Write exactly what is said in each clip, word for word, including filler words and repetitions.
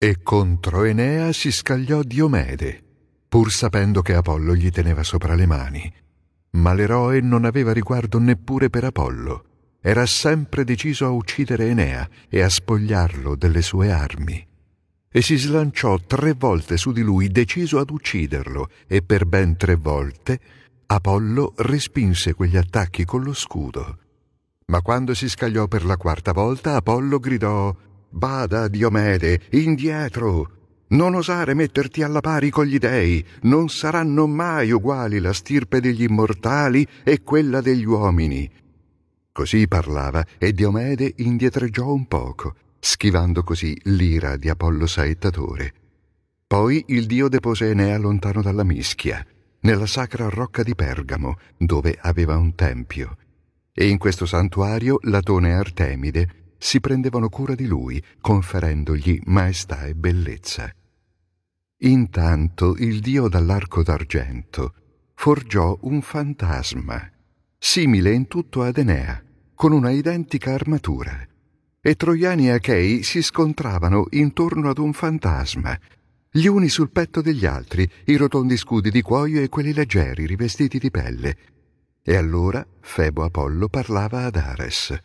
E contro Enea si scagliò Diomede, pur sapendo che Apollo gli teneva sopra le mani. Ma l'eroe non aveva riguardo neppure per Apollo. Era sempre deciso a uccidere Enea e a spogliarlo delle sue armi. E si slanciò tre volte su di lui, deciso ad ucciderlo, e per ben tre volte Apollo respinse quegli attacchi con lo scudo. Ma quando si scagliò per la quarta volta, Apollo gridò: «Bada, Diomede, indietro! Non osare metterti alla pari con gli dei, non saranno mai uguali la stirpe degli immortali e quella degli uomini». Così parlava e Diomede indietreggiò un poco, schivando così l'ira di Apollo saettatore. Poi il dio depose Enea lontano dalla mischia, nella sacra rocca di Pergamo, dove aveva un tempio. E in questo santuario Latone e Artemide si prendevano cura di lui, conferendogli maestà e bellezza. Intanto il dio dall'arco d'argento forgiò un fantasma, simile in tutto ad Enea, con una identica armatura, e Troiani e Achei si scontravano intorno ad un fantasma, gli uni sul petto degli altri, i rotondi scudi di cuoio e quelli leggeri rivestiti di pelle. E allora Febo Apollo parlava ad Ares.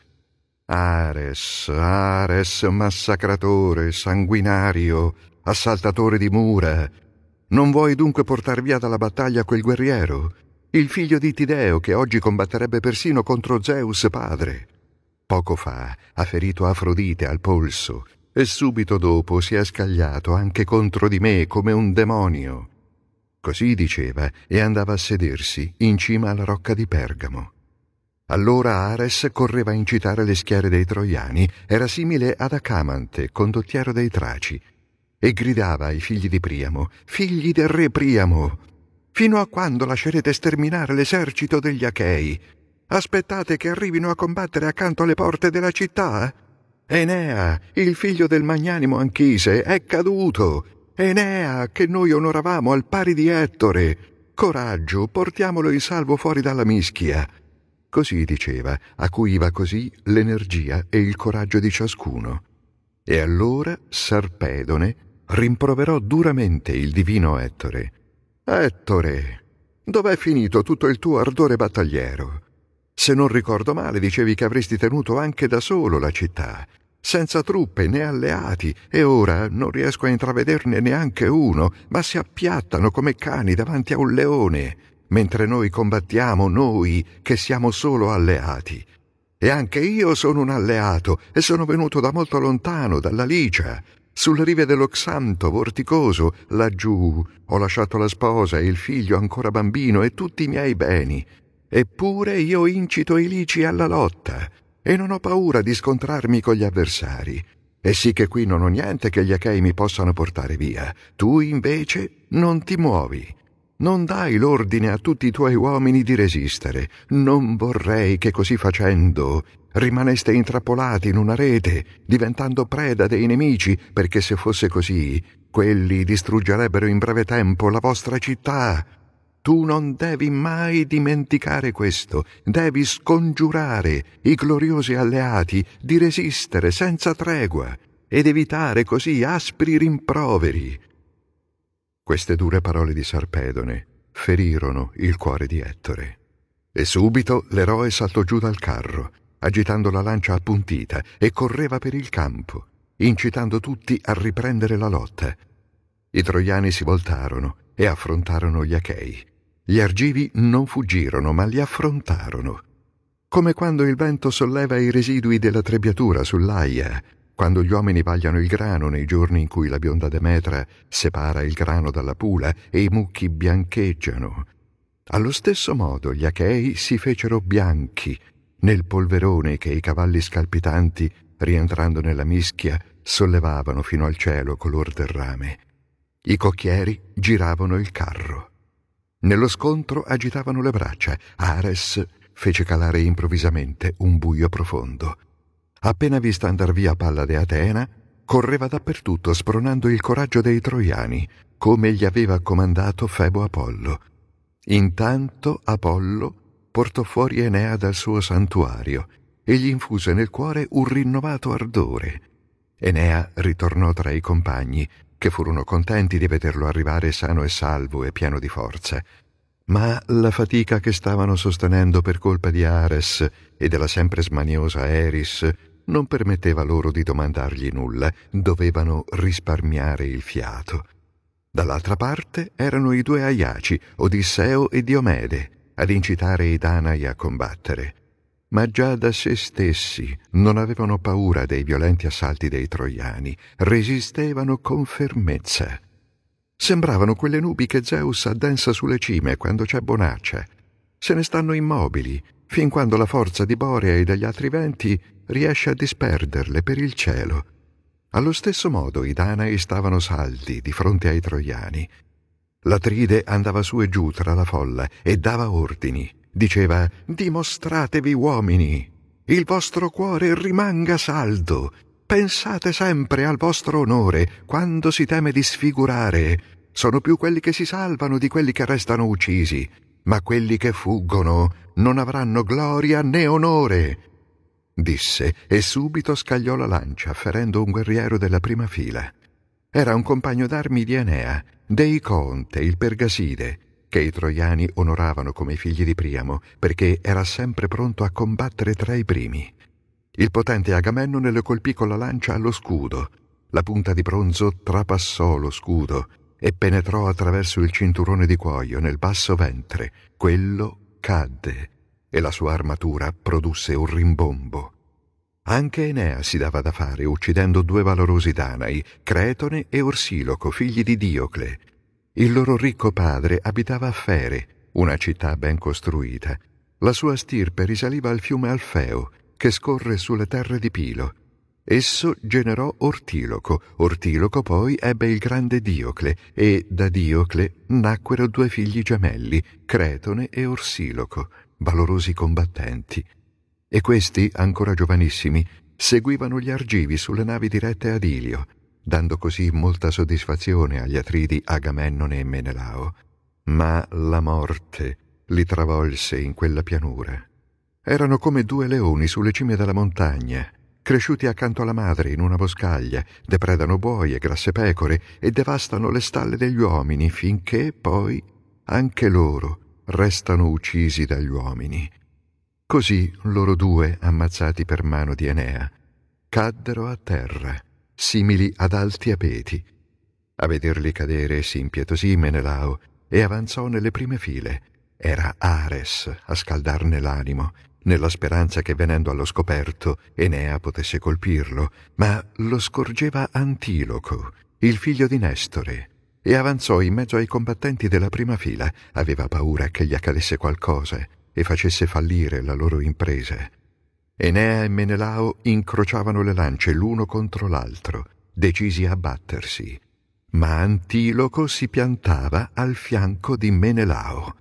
«Ares, Ares, massacratore, sanguinario, assaltatore di mura, non vuoi dunque portar via dalla battaglia quel guerriero, il figlio di Tideo che oggi combatterebbe persino contro Zeus padre? Poco fa ha ferito Afrodite al polso e subito dopo si è scagliato anche contro di me come un demonio». Così diceva e andava a sedersi in cima alla rocca di Pergamo. Allora Ares correva a incitare le schiere dei troiani, era simile ad Acamante, condottiero dei Traci, e gridava ai figli di Priamo: «Figli del re Priamo, fino a quando lascerete sterminare l'esercito degli Achei? Aspettate che arrivino a combattere accanto alle porte della città? Enea, il figlio del magnanimo Anchise, è caduto. Enea, che noi onoravamo al pari di Ettore. Coraggio, portiamolo in salvo fuori dalla mischia». Così diceva, acuiva così l'energia e il coraggio di ciascuno. E allora Sarpedone rimproverò duramente il divino Ettore. «Ettore, dov'è finito tutto il tuo ardore battagliero? Se non ricordo male, dicevi che avresti tenuto anche da solo la città, senza truppe né alleati, e ora non riesco a intravederne neanche uno, ma si appiattano come cani davanti a un leone, mentre noi combattiamo, noi che siamo solo alleati. E anche io sono un alleato e sono venuto da molto lontano, dalla Licia, sulle rive dello Xanto vorticoso, laggiù ho lasciato la sposa e il figlio ancora bambino e tutti i miei beni. Eppure io incito i Lici alla lotta e non ho paura di scontrarmi con gli avversari. E sì che qui non ho niente che gli Achei mi possano portare via. Tu invece non ti muovi. Non dai l'ordine a tutti i tuoi uomini di resistere. Non vorrei che così facendo rimaneste intrappolati in una rete, diventando preda dei nemici, perché se fosse così, quelli distruggerebbero in breve tempo la vostra città. Tu non devi mai dimenticare questo. Devi scongiurare i gloriosi alleati di resistere senza tregua ed evitare così aspri rimproveri». Queste dure parole di Sarpedone ferirono il cuore di Ettore. E subito l'eroe saltò giù dal carro, agitando la lancia appuntita, e correva per il campo, incitando tutti a riprendere la lotta. I troiani si voltarono e affrontarono gli Achei. Gli argivi non fuggirono, ma li affrontarono. Come quando il vento solleva i residui della trebbiatura sull'aia, quando gli uomini vagliano il grano nei giorni in cui la bionda Demetra separa il grano dalla pula e i mucchi biancheggiano. Allo stesso modo gli Achei si fecero bianchi nel polverone che i cavalli scalpitanti, rientrando nella mischia, sollevavano fino al cielo color del rame. I cocchieri giravano il carro. Nello scontro agitavano le braccia. Ares fece calare improvvisamente un buio profondo. Appena vista andar via Pallade Atena, correva dappertutto spronando il coraggio dei troiani, come gli aveva comandato Febo Apollo. Intanto Apollo portò fuori Enea dal suo santuario e gli infuse nel cuore un rinnovato ardore. Enea ritornò tra i compagni, che furono contenti di vederlo arrivare sano e salvo e pieno di forza. Ma la fatica che stavano sostenendo per colpa di Ares e della sempre smaniosa Eris non permetteva loro di domandargli nulla, dovevano risparmiare il fiato. Dall'altra parte erano i due Aiaci, Odisseo e Diomede, ad incitare i Danai a combattere. Ma già da se stessi non avevano paura dei violenti assalti dei troiani, resistevano con fermezza. Sembravano quelle nubi che Zeus addensa sulle cime quando c'è bonaccia. Se ne stanno immobili, fin quando la forza di Borea e degli altri venti riesce a disperderle per il cielo. Allo stesso modo i Danai stavano saldi di fronte ai troiani. L'Atride andava su e giù tra la folla e dava ordini. Diceva: «Dimostratevi uomini! Il vostro cuore rimanga saldo! Pensate sempre al vostro onore quando si teme di sfigurare. Sono più quelli che si salvano di quelli che restano uccisi, ma quelli che fuggono non avranno gloria né onore!» Disse, e subito scagliò la lancia, ferendo un guerriero della prima fila. Era un compagno d'armi di Enea, Deicoonte, il Pergaside, che i troiani onoravano come i figli di Priamo, perché era sempre pronto a combattere tra i primi. Il potente Agamennone lo colpì con la lancia allo scudo. La punta di bronzo trapassò lo scudo e penetrò attraverso il cinturone di cuoio nel basso ventre. Quello cadde e la sua armatura produsse un rimbombo. Anche Enea si dava da fare, uccidendo due valorosi Danai, Cretone e Orsiloco, figli di Diocle. Il loro ricco padre abitava a Fere, una città ben costruita. La sua stirpe risaliva al fiume Alfeo, che scorre sulle terre di Pilo. Esso generò Ortiloco, Ortiloco poi ebbe il grande Diocle, e da Diocle nacquero due figli gemelli, Cretone e Orsiloco, valorosi combattenti. E questi, ancora giovanissimi, seguivano gli Argivi sulle navi dirette ad Ilio, dando così molta soddisfazione agli Atridi Agamennone e Menelao. Ma la morte li travolse in quella pianura. Erano come due leoni sulle cime della montagna, cresciuti accanto alla madre in una boscaglia, depredano buoi e grasse pecore e devastano le stalle degli uomini, finché poi anche loro restano uccisi dagli uomini. Così loro due, ammazzati per mano di Enea, caddero a terra, simili ad alti abeti. A vederli cadere si impietosì Menelao e avanzò nelle prime file. Era Ares a scaldarne l'animo, nella speranza che venendo allo scoperto Enea potesse colpirlo, ma lo scorgeva Antiloco, il figlio di Nestore, e avanzò in mezzo ai combattenti della prima fila. Aveva paura che gli accadesse qualcosa e facesse fallire la loro impresa. Enea e Menelao incrociavano le lance l'uno contro l'altro, decisi a battersi, ma Antiloco si piantava al fianco di Menelao.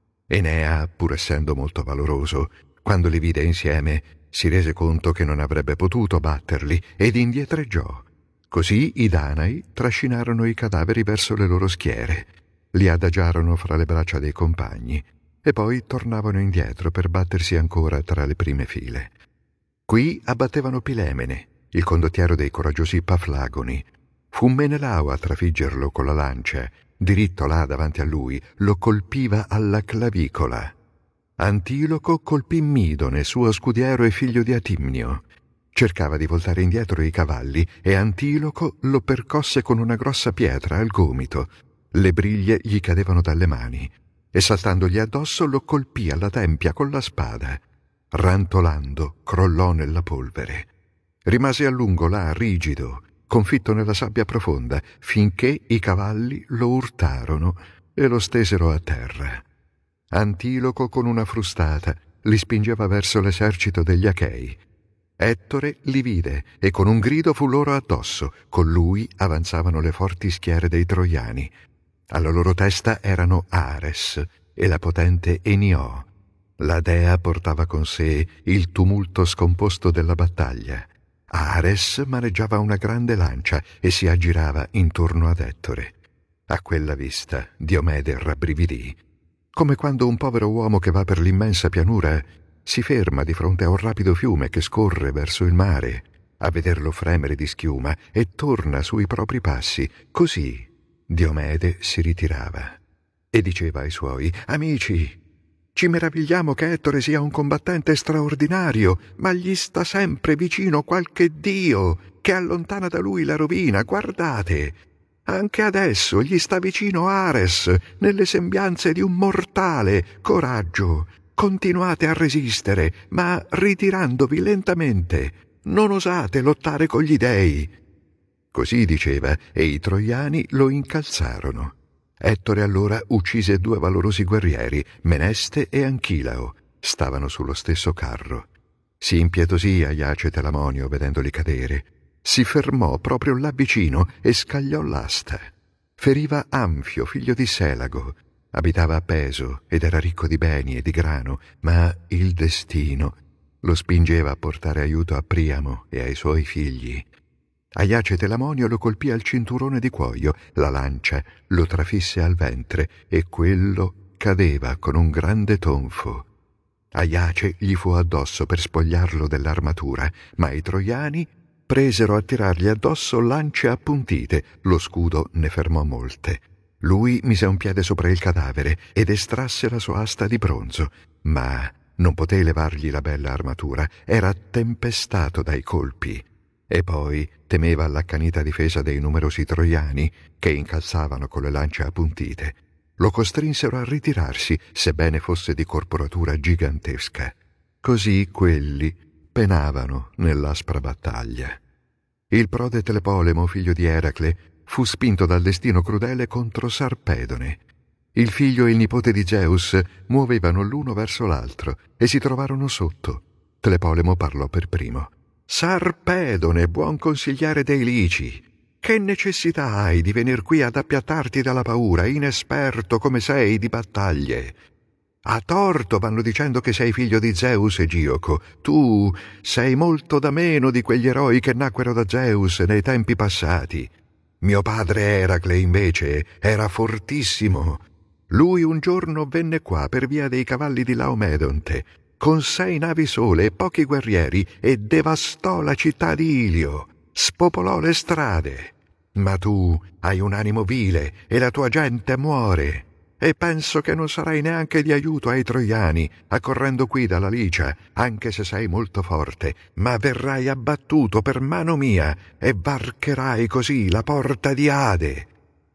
Enea, pur essendo molto valoroso, quando li vide insieme, si rese conto che non avrebbe potuto batterli ed indietreggiò. Così i Danai trascinarono i cadaveri verso le loro schiere, li adagiarono fra le braccia dei compagni e poi tornavano indietro per battersi ancora tra le prime file. Qui abbattevano Pilemene, il condottiero dei coraggiosi Paflagoni. Fu Menelao a trafiggerlo con la lancia. Diritto là davanti a lui lo colpiva alla clavicola. Antiloco colpì Midone, suo scudiero e figlio di Atimnio. Cercava di voltare indietro i cavalli e Antiloco lo percosse con una grossa pietra al gomito. Le briglie gli cadevano dalle mani e saltandogli addosso lo colpì alla tempia con la spada. Rantolando, crollò nella polvere. Rimase a lungo là, rigido, confitto nella sabbia profonda, finché i cavalli lo urtarono e lo stesero a terra. Antiloco, con una frustata, li spingeva verso l'esercito degli Achei. Ettore li vide e con un grido fu loro addosso. Con lui avanzavano le forti schiere dei troiani. Alla loro testa erano Ares e la potente Eniò. La dea portava con sé il tumulto scomposto della battaglia. Ares maneggiava una grande lancia e si aggirava intorno ad Ettore. A quella vista Diomede rabbrividì, come quando un povero uomo che va per l'immensa pianura si ferma di fronte a un rapido fiume che scorre verso il mare. a vederlo fremere di schiuma, e torna sui propri passi. Così Diomede si ritirava e diceva ai suoi: «Amici, ci meravigliamo che Ettore sia un combattente straordinario, ma gli sta sempre vicino qualche dio che allontana da lui la rovina. Guardate, anche adesso gli sta vicino Ares, nelle sembianze di un mortale. Coraggio, continuate a resistere, ma ritirandovi lentamente. Non osate lottare con gli dei». Così diceva, e i troiani lo incalzarono. Ettore allora uccise due valorosi guerrieri, Meneste e Anchilao. Stavano sullo stesso carro. Si impietosì Aiace Telamonio vedendoli cadere. Si fermò proprio là vicino e scagliò l'asta. Feriva Anfio, figlio di Selago. Abitava a Peso ed era ricco di beni e di grano, ma il destino lo spingeva a portare aiuto a Priamo e ai suoi figli. Aiace Telamonio lo colpì al cinturone di cuoio, la lancia lo trafisse al ventre e quello cadeva con un grande tonfo. Aiace gli fu addosso per spogliarlo dell'armatura, ma i troiani presero a tirargli addosso lance appuntite. Lo scudo ne fermò molte. Lui mise un piede sopra il cadavere ed estrasse la sua asta di bronzo, ma non poté levargli la bella armatura, era tempestato dai colpi. E poi temeva l'accanita difesa dei numerosi troiani che incalzavano con le lance appuntite. Lo costrinsero a ritirarsi, sebbene fosse di corporatura gigantesca. Così quelli penavano nell'aspra battaglia. Il prode Tlepolemo, figlio di Eracle, fu spinto dal destino crudele contro Sarpedone. Il figlio e il nipote di Zeus muovevano l'uno verso l'altro e si trovarono sotto. Tlepolemo parlò per primo. «Sarpedone, buon consigliere dei Lici, che necessità hai di venir qui ad appiattarti dalla paura, inesperto come sei di battaglie? A torto vanno dicendo che sei figlio di Zeus e Gioco. Tu sei molto da meno di quegli eroi che nacquero da Zeus nei tempi passati. Mio padre Eracle, invece, era fortissimo. Lui un giorno venne qua per via dei cavalli di Laomedonte, con sei navi sole e pochi guerrieri, e devastò la città di Ilio, spopolò le strade. Ma tu hai un animo vile e la tua gente muore, e penso che non sarai neanche di aiuto ai troiani, accorrendo qui dalla Licia, anche se sei molto forte, ma verrai abbattuto per mano mia e varcherai così la porta di Ade».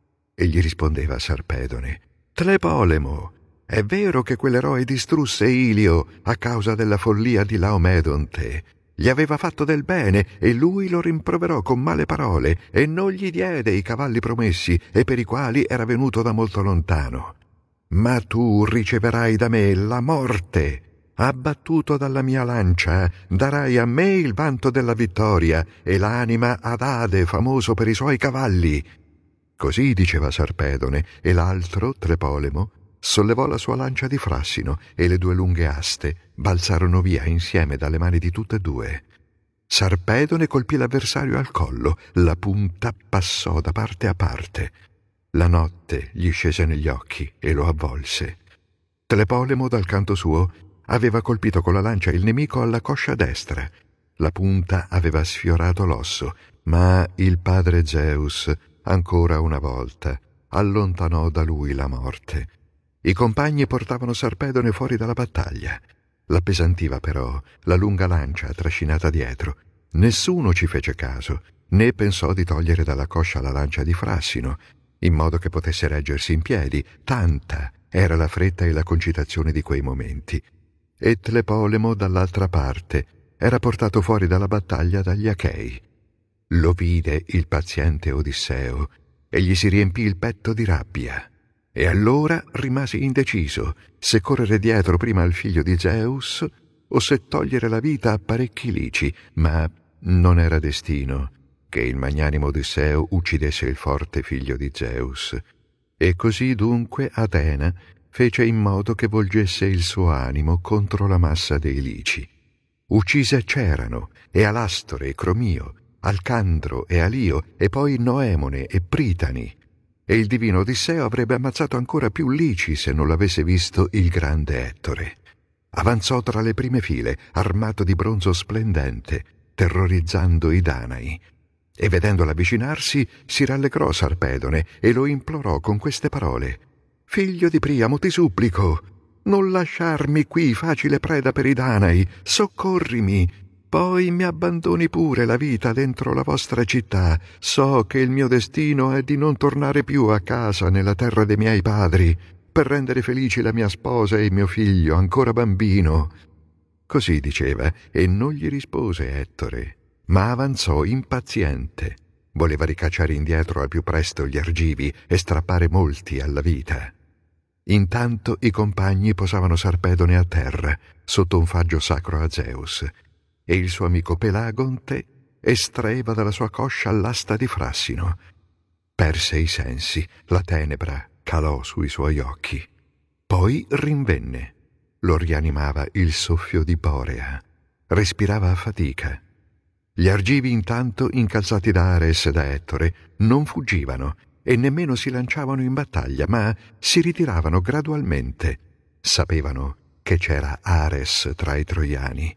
E gli rispondeva Sarpedone: «Tlepolemo, è vero che quell'eroe distrusse Ilio a causa della follia di Laomedonte. Gli aveva fatto del bene e lui lo rimproverò con male parole e non gli diede i cavalli promessi e per i quali era venuto da molto lontano. Ma tu riceverai da me la morte. Abbattuto dalla mia lancia, darai a me il vanto della vittoria e l'anima ad Ade, famoso per i suoi cavalli». Così diceva Sarpedone, e l'altro, Tlepolemo, sollevò la sua lancia di frassino e le due lunghe aste balzarono via insieme dalle mani di tutte e due. Sarpedone colpì l'avversario al collo, la punta passò da parte a parte. La notte gli scese negli occhi e lo avvolse. Tlepolemo, dal canto suo, aveva colpito con la lancia il nemico alla coscia destra. La punta aveva sfiorato l'osso, ma il padre Zeus, ancora una volta, allontanò da lui la morte. I compagni portavano Sarpedone fuori dalla battaglia. L'appesantiva però la lunga lancia trascinata dietro. Nessuno ci fece caso, né pensò di togliere dalla coscia la lancia di frassino, in modo che potesse reggersi in piedi, tanta era la fretta e la concitazione di quei momenti. E Tlepolemo, dall'altra parte, era portato fuori dalla battaglia dagli Achei. Lo vide il paziente Odisseo e gli si riempì il petto di rabbia. E allora rimase indeciso se correre dietro prima al figlio di Zeus o se togliere la vita a parecchi Lici, ma non era destino che il magnanimo Odisseo uccidesse il forte figlio di Zeus. E così dunque Atena fece in modo che volgesse il suo animo contro la massa dei Lici. Uccise Cerano e Alastore e Cromio, Alcandro e Alio, e poi Noemone e Pritani. E il divino Odisseo avrebbe ammazzato ancora più Lici se non l'avesse visto il grande Ettore. Avanzò tra le prime file, armato di bronzo splendente, terrorizzando i Danai. E vedendola avvicinarsi, si rallegrò Sarpedone e lo implorò con queste parole: «Figlio di Priamo, ti supplico, non lasciarmi qui facile preda per i Danai, soccorrimi, poi mi abbandoni pure la vita dentro la vostra città. So che il mio destino è di non tornare più a casa nella terra dei miei padri, per rendere felici la mia sposa e il mio figlio, ancora bambino». Così diceva, e non gli rispose Ettore, ma avanzò impaziente. Voleva ricacciare indietro al più presto gli argivi e strappare molti alla vita. Intanto i compagni posavano Sarpedone a terra, sotto un faggio sacro a Zeus, e il suo amico Pelagonte estraeva dalla sua coscia l'asta di Frassino. Perse i sensi, la tenebra calò sui suoi occhi. Poi rinvenne. Lo rianimava il soffio di Borea. Respirava a fatica. Gli argivi intanto, incalzati da Ares e da Ettore, non fuggivano e nemmeno si lanciavano in battaglia, ma si ritiravano gradualmente. Sapevano che c'era Ares tra i troiani.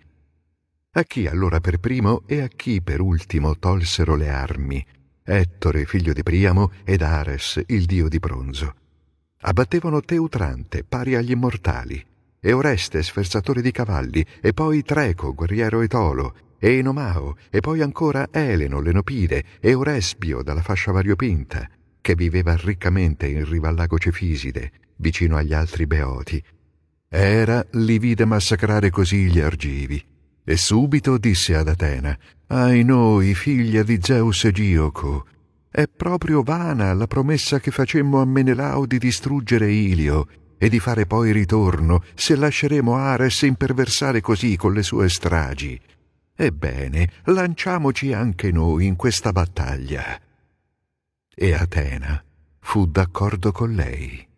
A chi allora per primo e a chi per ultimo tolsero le armi? Ettore, figlio di Priamo, ed Ares, il dio di bronzo. Abbattevano Teutrante, pari agli immortali, e Oreste, sferzatore di cavalli, e poi Treco, guerriero etolo, e Enomao, e poi ancora Eleno, l'Enopide, e Orespio dalla fascia variopinta, che viveva riccamente in riva al lago Cefiside, vicino agli altri Beoti. Era li vide massacrare così gli argivi, e subito disse ad Atena: «Ai noi, figlia di Zeus e Gioco, è proprio vana la promessa che facemmo a Menelao di distruggere Ilio e di fare poi ritorno se lasceremo Ares imperversare così con le sue stragi. Ebbene, lanciamoci anche noi in questa battaglia». E Atena fu d'accordo con lei.